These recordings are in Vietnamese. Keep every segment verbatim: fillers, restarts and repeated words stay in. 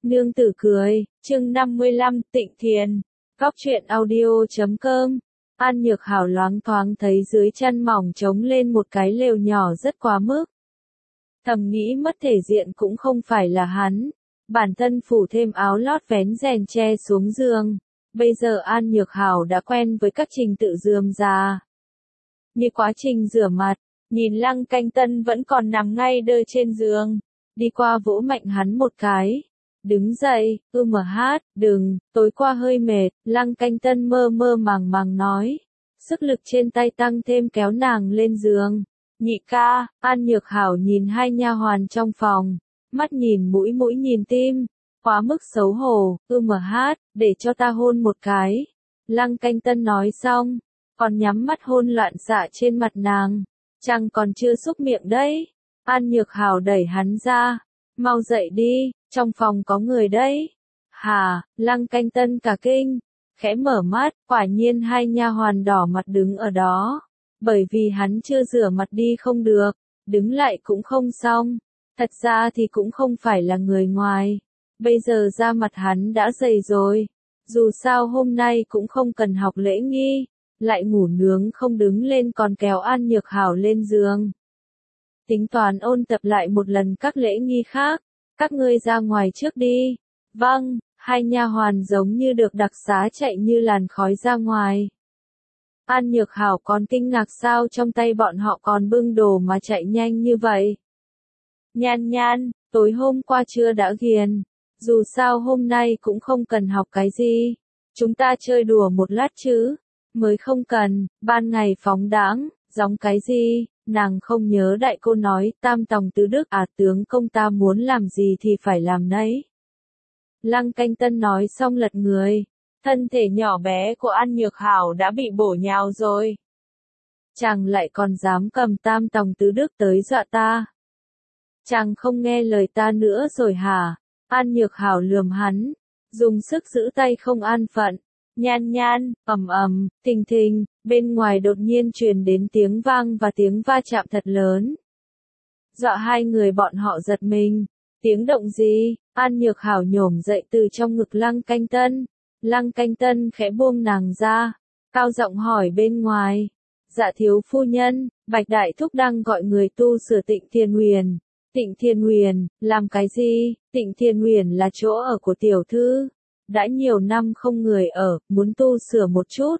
Nương tử cười, chương năm mươi lăm, Tịnh Thiền. Góc truyện audio chấm com. An Nhược Hảo loáng thoáng thấy dưới chân mỏng trống lên một cái lều nhỏ rất quá mức. Thầm nghĩ mất thể diện cũng không phải là hắn. Bản thân phủ thêm áo lót vén rèn che xuống giường. Bây giờ An Nhược Hảo đã quen với các trình tự rườm rà. Như quá trình rửa mặt, nhìn Lăng Canh Tân vẫn còn nằm ngay đơ trên giường. Đi qua vỗ mạnh hắn một cái. Đứng dậy, ư mà hát, đừng, tối qua hơi mệt, Lăng Canh Tân mơ mơ màng màng nói. Sức lực trên tay tăng thêm kéo nàng lên giường. Nhị ca, An Nhược Hảo nhìn hai nha hoàn trong phòng, mắt nhìn mũi mũi nhìn tim, quá mức xấu hổ, ư mà hát, để cho ta hôn một cái. Lăng Canh Tân nói xong, còn nhắm mắt hôn loạn xạ trên mặt nàng, chăng còn chưa xúc miệng đấy. An Nhược Hảo đẩy hắn ra, mau dậy đi, trong phòng có người đấy. Hà, Lăng Canh Tân cả kinh, khẽ mở mắt, quả nhiên hai nha hoàn đỏ mặt đứng ở đó. Bởi vì hắn chưa rửa mặt đi không được, đứng lại cũng không xong. Thật ra thì cũng không phải là người ngoài. Bây giờ da mặt hắn đã dày rồi. Dù sao hôm nay cũng không cần học lễ nghi, lại ngủ nướng không đứng lên còn kéo An Nhược Hảo lên giường. Tính toán ôn tập lại một lần các lễ nghi khác, các ngươi ra ngoài trước đi. Vâng, hai nha hoàn giống như được đặc xá chạy như làn khói ra ngoài. An Nhược Hảo còn kinh ngạc sao trong tay bọn họ còn bưng đồ mà chạy nhanh như vậy. Nhan nhan, tối hôm qua trưa đã ghiền, dù sao hôm nay cũng không cần học cái gì, chúng ta chơi đùa một lát chứ, mới không cần, ban ngày phóng đãng, giống cái gì, nàng không nhớ đại cô nói, tam tòng tứ đức à tướng công ta muốn làm gì thì phải làm nấy. Lăng Canh Tân nói xong lật người. Thân thể nhỏ bé của An Nhược Hảo đã bị bổ nhào rồi. Chàng lại còn dám cầm tam tòng tứ đức tới dọa ta. Chàng không nghe lời ta nữa rồi hả? An Nhược Hảo lườm hắn, dùng sức giữ tay không an phận. Nhan nhan, ầm ầm, thình thình, bên ngoài đột nhiên truyền đến tiếng vang và tiếng va chạm thật lớn. Dọa hai người bọn họ giật mình. Tiếng động gì? An Nhược Hảo nhổm dậy từ trong ngực Lăng Canh Tân. Lăng Canh Tân khẽ buông nàng ra, cao giọng hỏi bên ngoài. Dạ thiếu phu nhân, Bạch Đại Thúc đang gọi người tu sửa Tịnh Thiền Huyền. Tịnh Thiền Huyền, làm cái gì? Tịnh Thiền Huyền là chỗ ở của tiểu thư. Đã nhiều năm không người ở, muốn tu sửa một chút.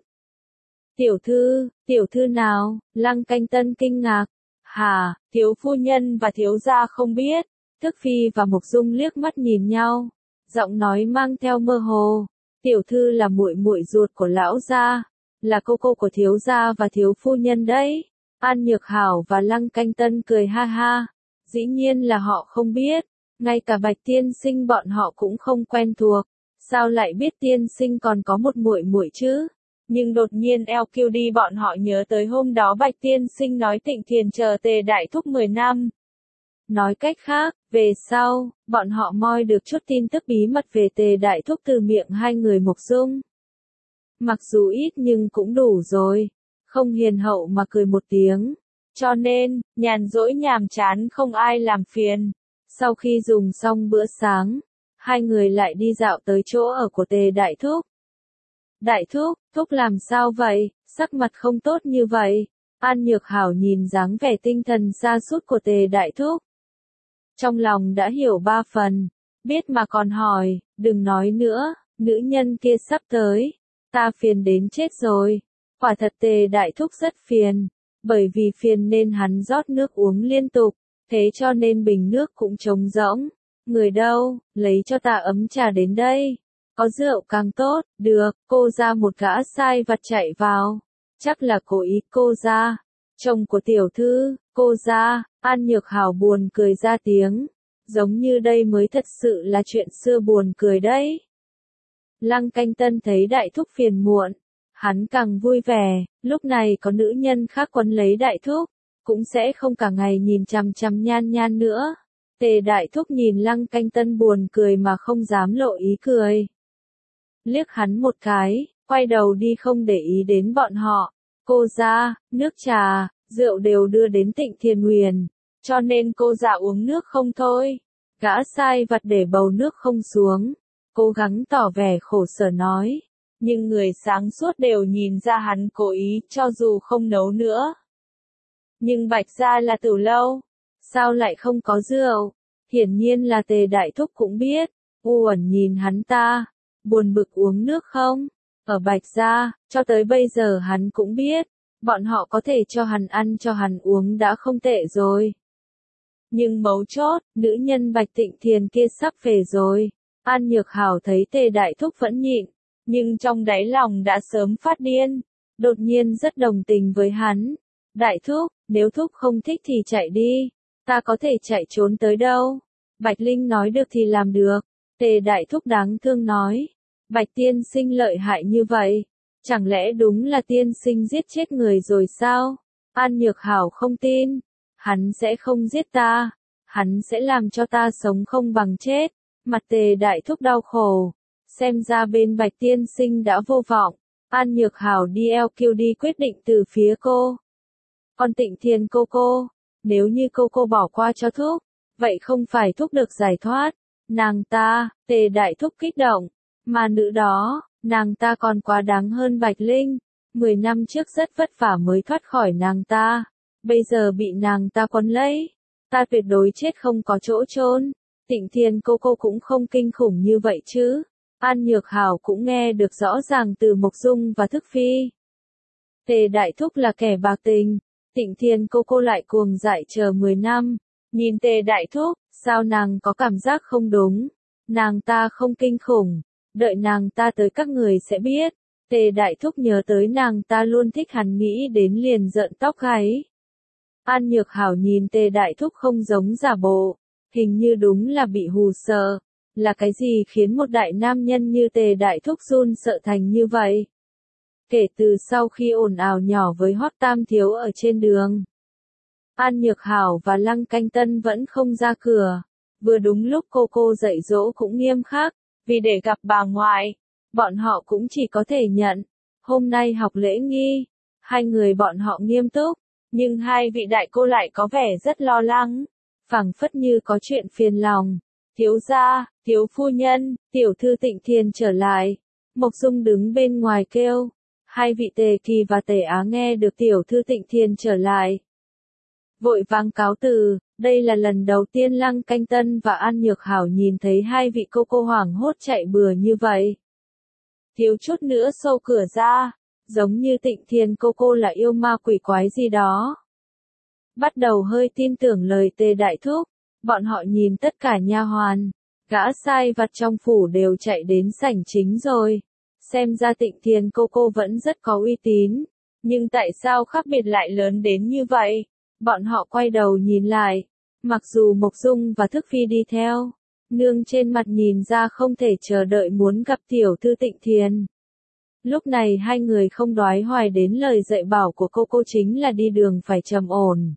Tiểu thư, tiểu thư nào? Lăng Canh Tân kinh ngạc. Hà, thiếu phu nhân và thiếu gia không biết. Thức Phi và Mộc Dung liếc mắt nhìn nhau, giọng nói mang theo mơ hồ. Tiểu thư là muội muội ruột của lão gia, là cô cô của thiếu gia và thiếu phu nhân đấy. An Nhược Hảo và Lăng Canh Tân cười ha ha. Dĩ nhiên là họ không biết, ngay cả Bạch tiên sinh bọn họ cũng không quen thuộc. Sao lại biết tiên sinh còn có một muội muội chứ? Nhưng đột nhiên eo kêu đi bọn họ nhớ tới hôm đó Bạch tiên sinh nói Tịnh Thiền chờ Tề Đại Thúc mười năm. Nói cách khác, về sau, bọn họ moi được chút tin tức bí mật về Tề Đại Thúc từ miệng hai người Mộc Dung. Mặc dù ít nhưng cũng đủ rồi, không hiền hậu mà cười một tiếng. Cho nên, nhàn rỗi nhàm chán không ai làm phiền. Sau khi dùng xong bữa sáng, hai người lại đi dạo tới chỗ ở của Tề Đại Thúc. Đại Thúc, Thúc làm sao vậy, sắc mặt không tốt như vậy. An Nhược Hảo nhìn dáng vẻ tinh thần sa sút của Tề Đại Thúc. Trong lòng đã hiểu ba phần, biết mà còn hỏi, đừng nói nữa, nữ nhân kia sắp tới, ta phiền đến chết rồi. Quả thật Tề Đại Thúc rất phiền, bởi vì phiền nên hắn rót nước uống liên tục, thế cho nên bình nước cũng trống rỗng. Người đâu, lấy cho ta ấm trà đến đây, có rượu càng tốt, được, cô ra một gã sai vặt chạy vào, chắc là cố ý cô ra, chồng của tiểu thư, cô ra. An Nhược Hảo buồn cười ra tiếng, giống như đây mới thật sự là chuyện xưa buồn cười đấy. Lăng Canh Tân thấy Đại Thúc phiền muộn, hắn càng vui vẻ, lúc này có nữ nhân khác quấn lấy Đại Thúc, cũng sẽ không cả ngày nhìn chằm chằm nhan nhan nữa. Tề Đại Thúc nhìn Lăng Canh Tân buồn cười mà không dám lộ ý cười. Liếc hắn một cái, quay đầu đi không để ý đến bọn họ. Cô ra, nước trà, rượu đều đưa đến Tịnh Thiền Huyền. Cho nên cô dạ uống nước không thôi. Gã sai vặt để bầu nước không xuống, cố gắng tỏ vẻ khổ sở nói. Nhưng người sáng suốt đều nhìn ra hắn cố ý, cho dù không nấu nữa. Nhưng Bạch gia là tử lâu, sao lại không có rượu? Hiển nhiên là Tề Đại Thúc cũng biết. U Uẩn nhìn hắn ta, buồn bực uống nước không? Ở Bạch gia, cho tới bây giờ hắn cũng biết, bọn họ có thể cho hắn ăn cho hắn uống đã không tệ rồi. Nhưng mấu chốt, nữ nhân Bạch Tịnh Thiền kia sắp về rồi. An Nhược Hảo thấy Tề Đại Thúc vẫn nhịn, nhưng trong đáy lòng đã sớm phát điên, đột nhiên rất đồng tình với hắn. Đại Thúc, nếu Thúc không thích thì chạy đi, ta có thể chạy trốn tới đâu? Bạch Linh nói được thì làm được. Tề Đại Thúc đáng thương nói, Bạch tiên sinh lợi hại như vậy, chẳng lẽ đúng là tiên sinh giết chết người rồi sao? An Nhược Hảo không tin, hắn sẽ không giết ta, hắn sẽ làm cho ta sống không bằng chết. Mặt Tề Đại Thúc đau khổ, xem ra bên Bạch tiên sinh đã vô vọng. An Nhược Hảo đi eo kiêu đi quyết định từ phía cô. Còn Tịnh Thiền cô cô, nếu như cô cô bỏ qua cho Thúc, vậy không phải Thúc được giải thoát. Nàng ta, Tề Đại Thúc kích động, mà nữ đó, nàng ta còn quá đáng hơn Bạch Linh. Mười năm trước rất vất vả mới thoát khỏi nàng ta, bây giờ bị nàng ta quấn lấy, ta tuyệt đối chết không có chỗ chôn. Tịnh Thiền cô cô cũng không kinh khủng như vậy chứ. An Nhược Hảo cũng nghe được rõ ràng từ Mộc Dung và Thức Phi. Tề Đại Thúc là kẻ bạc tình, Tịnh Thiền cô cô lại cuồng dại chờ mười năm. Nhìn Tề Đại Thúc, sao nàng có cảm giác không đúng? Nàng ta không kinh khủng, đợi nàng ta tới các người sẽ biết. Tề Đại Thúc nhớ tới nàng ta luôn thích hắn nghĩ đến liền giận tóc gáy. An Nhược Hảo nhìn Tề Đại Thúc không giống giả bộ, hình như đúng là bị hù sợ. Là cái gì khiến một đại nam nhân như Tề Đại Thúc run sợ thành như vậy? Kể từ sau khi ồn ào nhỏ với Hoắc Tam Thiếu ở trên đường, An Nhược Hảo và Lăng Canh Tân vẫn không ra cửa. Vừa đúng lúc cô cô dạy dỗ cũng nghiêm khắc, vì để gặp bà ngoại, bọn họ cũng chỉ có thể nhận. Hôm nay học lễ nghi, hai người bọn họ nghiêm túc, nhưng hai vị đại cô lại có vẻ rất lo lắng, phảng phất như có chuyện phiền lòng. Thiếu gia, thiếu phu nhân, tiểu thư Tịnh Thiền trở lại. Mộc Dung đứng bên ngoài kêu. Hai vị Tề Kỳ và Tề Á nghe được tiểu thư Tịnh Thiền trở lại, vội vàng cáo từ. Đây là lần đầu tiên Lăng Canh Tân và An Nhược Hảo nhìn thấy hai vị cô cô hoảng hốt chạy bừa như vậy. Thiếu chút nữa xô cửa ra, giống như Tịnh Thiền cô cô là yêu ma quỷ quái gì đó. Bắt đầu hơi tin tưởng lời Tề Đại Thúc, bọn họ nhìn tất cả nha hoàn, gã sai vặt trong phủ đều chạy đến sảnh chính rồi. Xem ra Tịnh Thiền cô cô vẫn rất có uy tín, nhưng tại sao khác biệt lại lớn đến như vậy? Bọn họ quay đầu nhìn lại, mặc dù Mộc Dung và Thức Phi đi theo, nương trên mặt nhìn ra không thể chờ đợi muốn gặp tiểu thư Tịnh Thiền. Lúc này hai người không đoái hoài đến lời dạy bảo của cô cô chính là đi đường phải trầm ổn.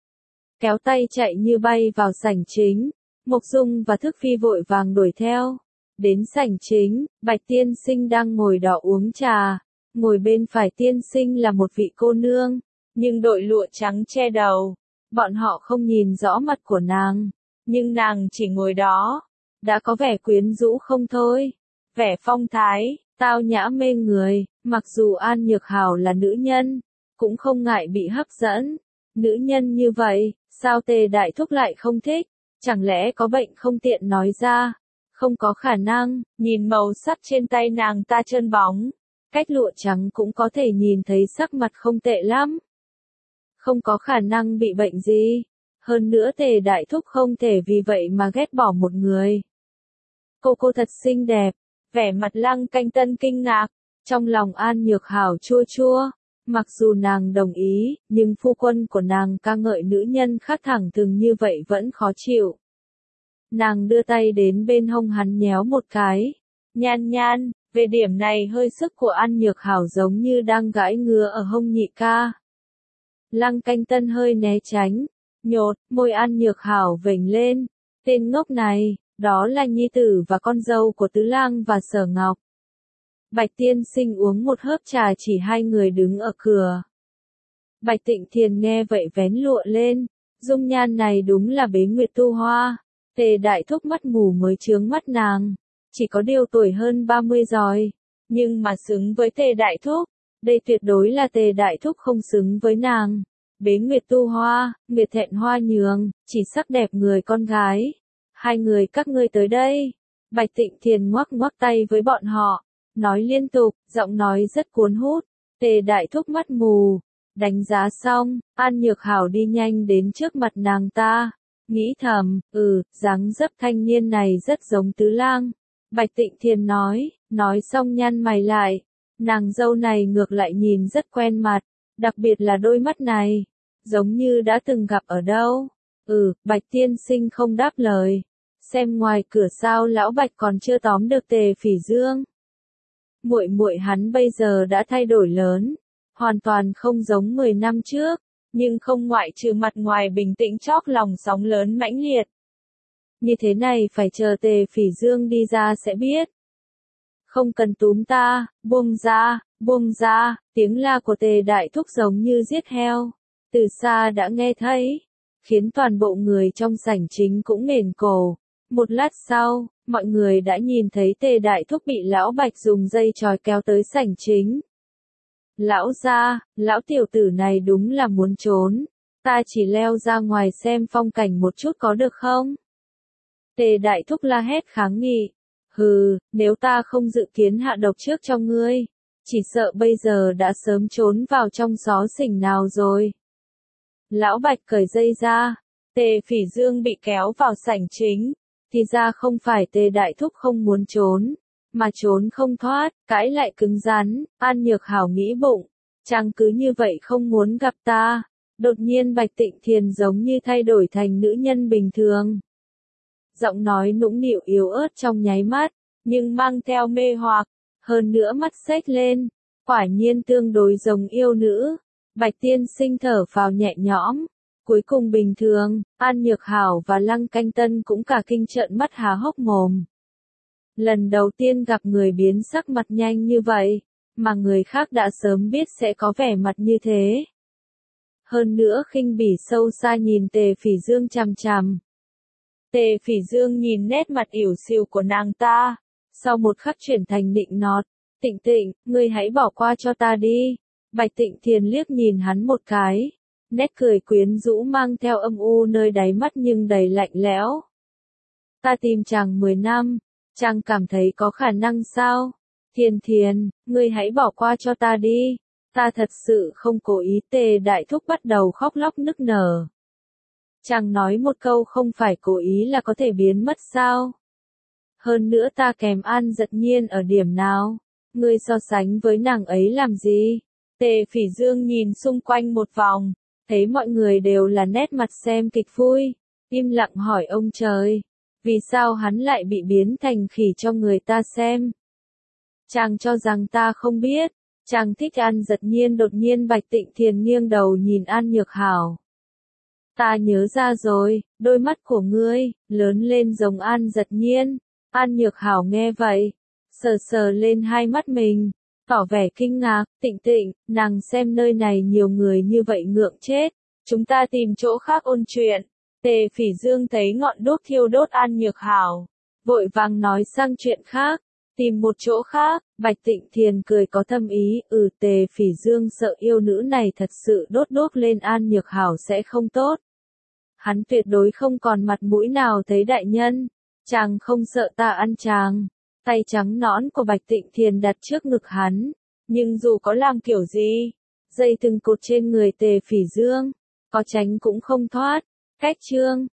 Kéo tay chạy như bay vào sảnh chính, Mộc Dung và Thức Phi vội vàng đuổi theo. Đến sảnh chính, Bạch tiên sinh đang ngồi đỏ uống trà, ngồi bên phải tiên sinh là một vị cô nương, nhưng đội lụa trắng che đầu. Bọn họ không nhìn rõ mặt của nàng, nhưng nàng chỉ ngồi đó, đã có vẻ quyến rũ không thôi. Vẻ phong thái, tao nhã mê người, mặc dù An Nhược Hảo là nữ nhân, cũng không ngại bị hấp dẫn. Nữ nhân như vậy, sao Tề Đại Thúc lại không thích? Chẳng lẽ có bệnh không tiện nói ra? Không có khả năng, nhìn màu sắc trên tay nàng ta trơn bóng, cách lụa trắng cũng có thể nhìn thấy sắc mặt không tệ lắm. Không có khả năng bị bệnh gì. Hơn nữa Tề Đại Thúc không thể vì vậy mà ghét bỏ một người. Cô cô thật xinh đẹp, vẻ mặt Lăng Canh Tân kinh ngạc, trong lòng An Nhược Hảo chua chua. Mặc dù nàng đồng ý, nhưng phu quân của nàng ca ngợi nữ nhân khác thẳng thừng như vậy vẫn khó chịu. Nàng đưa tay đến bên hông hắn nhéo một cái. Nhan nhan, về điểm này hơi sức của An Nhược Hảo giống như đang gãi ngứa ở hông nhị ca. Lăng Canh Tân hơi né tránh, nhột, môi An Nhược Hảo vểnh lên. Tên ngốc này, đó là nhi tử và con dâu của Tứ Lang và Sở Ngọc. Bạch tiên sinh uống một hớp trà chỉ hai người đứng ở cửa. Bạch Tịnh Thiền nghe vậy vén lụa lên, dung nhan này đúng là bế nguyệt tu hoa. Tề đại thúc mắt mù mới chướng mắt nàng, chỉ có điều tuổi hơn ba mươi rồi, nhưng mà xứng với Tề đại thúc, đây tuyệt đối là Tề đại thúc không xứng với nàng. Bế Nguyệt tu hoa, Nguyệt thẹn hoa nhường, chỉ sắc đẹp người con gái. Hai người các ngươi tới đây. Bạch Tịnh Thiền ngoắc ngoắc tay với bọn họ, nói liên tục, giọng nói rất cuốn hút. Tề đại thúc mắt mù, đánh giá xong, An Nhược Hảo đi nhanh đến trước mặt nàng ta, nghĩ thầm, ừ, dáng dấp thanh niên này rất giống Tứ Lang. Bạch Tịnh Thiền nói, nói xong nhăn mày lại, nàng dâu này ngược lại nhìn rất quen mặt, đặc biệt là đôi mắt này, giống như đã từng gặp ở đâu. Ừ, Bạch tiên sinh không đáp lời, xem ngoài cửa sao lão Bạch còn chưa tóm được Tề Phỉ Dương. Muội muội hắn bây giờ đã thay đổi lớn, hoàn toàn không giống mười năm trước, nhưng không ngoại trừ mặt ngoài bình tĩnh chóp lòng sóng lớn mãnh liệt. Như thế này phải chờ Tề Phỉ Dương đi ra sẽ biết. Không cần túm ta, buông ra, buông ra, tiếng la của Tề đại thúc giống như giết heo, từ xa đã nghe thấy, khiến toàn bộ người trong sảnh chính cũng nghển cổ. Một lát sau, mọi người đã nhìn thấy Tề đại thúc bị lão Bạch dùng dây chói kéo tới sảnh chính. Lão gia, lão tiểu tử này đúng là muốn trốn, ta chỉ leo ra ngoài xem phong cảnh một chút có được không? Tề đại thúc la hét kháng nghị, hừ, nếu ta không dự kiến hạ độc trước cho ngươi, chỉ sợ bây giờ đã sớm trốn vào trong xó xỉnh nào rồi. Lão Bạch cởi dây ra, Tề Phỉ Dương bị kéo vào sảnh chính, thì ra không phải Tề đại thúc không muốn trốn, mà trốn không thoát, cãi lại cứng rắn. An Nhược Hảo nghĩ bụng, chàng cứ như vậy không muốn gặp ta. Đột nhiên Bạch Tịnh Thiền giống như thay đổi thành nữ nhân bình thường. Giọng nói nũng nịu yếu ớt trong nháy mắt, nhưng mang theo mê hoặc, hơn nữa mắt xếch lên, quả nhiên tương đối giống yêu nữ. Bạch tiên sinh thở phào nhẹ nhõm, cuối cùng bình thường. An Nhược Hảo và Lăng Canh Tân cũng cả kinh trợn mắt há hốc mồm. Lần đầu tiên gặp người biến sắc mặt nhanh như vậy, mà người khác đã sớm biết sẽ có vẻ mặt như thế. Hơn nữa khinh bỉ sâu xa nhìn Tề Phỉ Dương chằm chằm. Tề Phỉ Dương nhìn nét mặt ỉu xìu của nàng ta, sau một khắc chuyển thành nịnh nọt, Tịnh Tịnh, ngươi hãy bỏ qua cho ta đi. Bạch Tịnh Thiền liếc nhìn hắn một cái, nét cười quyến rũ mang theo âm u nơi đáy mắt nhưng đầy lạnh lẽo. Ta tìm chàng mười năm, chàng cảm thấy có khả năng sao? Thiền Thiền, ngươi hãy bỏ qua cho ta đi, ta thật sự không cố ý. Tề đại thúc bắt đầu khóc lóc nức nở. Chàng nói một câu không phải cố ý là có thể biến mất sao? Hơn nữa ta kèm An Giật Nhiên ở điểm nào? Ngươi so sánh với nàng ấy làm gì? Tề Phỉ Dương nhìn xung quanh một vòng, thấy mọi người đều là nét mặt xem kịch vui, im lặng hỏi ông trời, vì sao hắn lại bị biến thành khỉ cho người ta xem? Chàng cho rằng ta không biết, chàng thích An Giật Nhiên. Đột nhiên Bạch Tịnh Thiền nghiêng đầu nhìn An Nhược Hảo. Ta nhớ ra rồi, đôi mắt của ngươi, lớn lên giống An Giật Nhiên. An Nhược Hảo nghe vậy, sờ sờ lên hai mắt mình, tỏ vẻ kinh ngạc. Tịnh Tịnh, nàng xem nơi này nhiều người như vậy ngượng chết, chúng ta tìm chỗ khác ôn chuyện. Tề Phỉ Dương thấy ngọn đuốc thiêu đốt An Nhược Hảo, vội vàng nói sang chuyện khác, tìm một chỗ khác. Bạch Tịnh Thiền cười có thâm ý, ừ. Tề Phỉ Dương sợ yêu nữ này thật sự đốt đuốc lên An Nhược Hảo sẽ không tốt. Hắn tuyệt đối không còn mặt mũi nào thấy đại nhân, chàng không sợ ta ăn chàng. Tay trắng nõn của Bạch Tịnh Thiền đặt trước ngực hắn, nhưng dù có làm kiểu gì, dây từng cột trên người Tề Phỉ Dương, có tránh cũng không thoát. Cách chương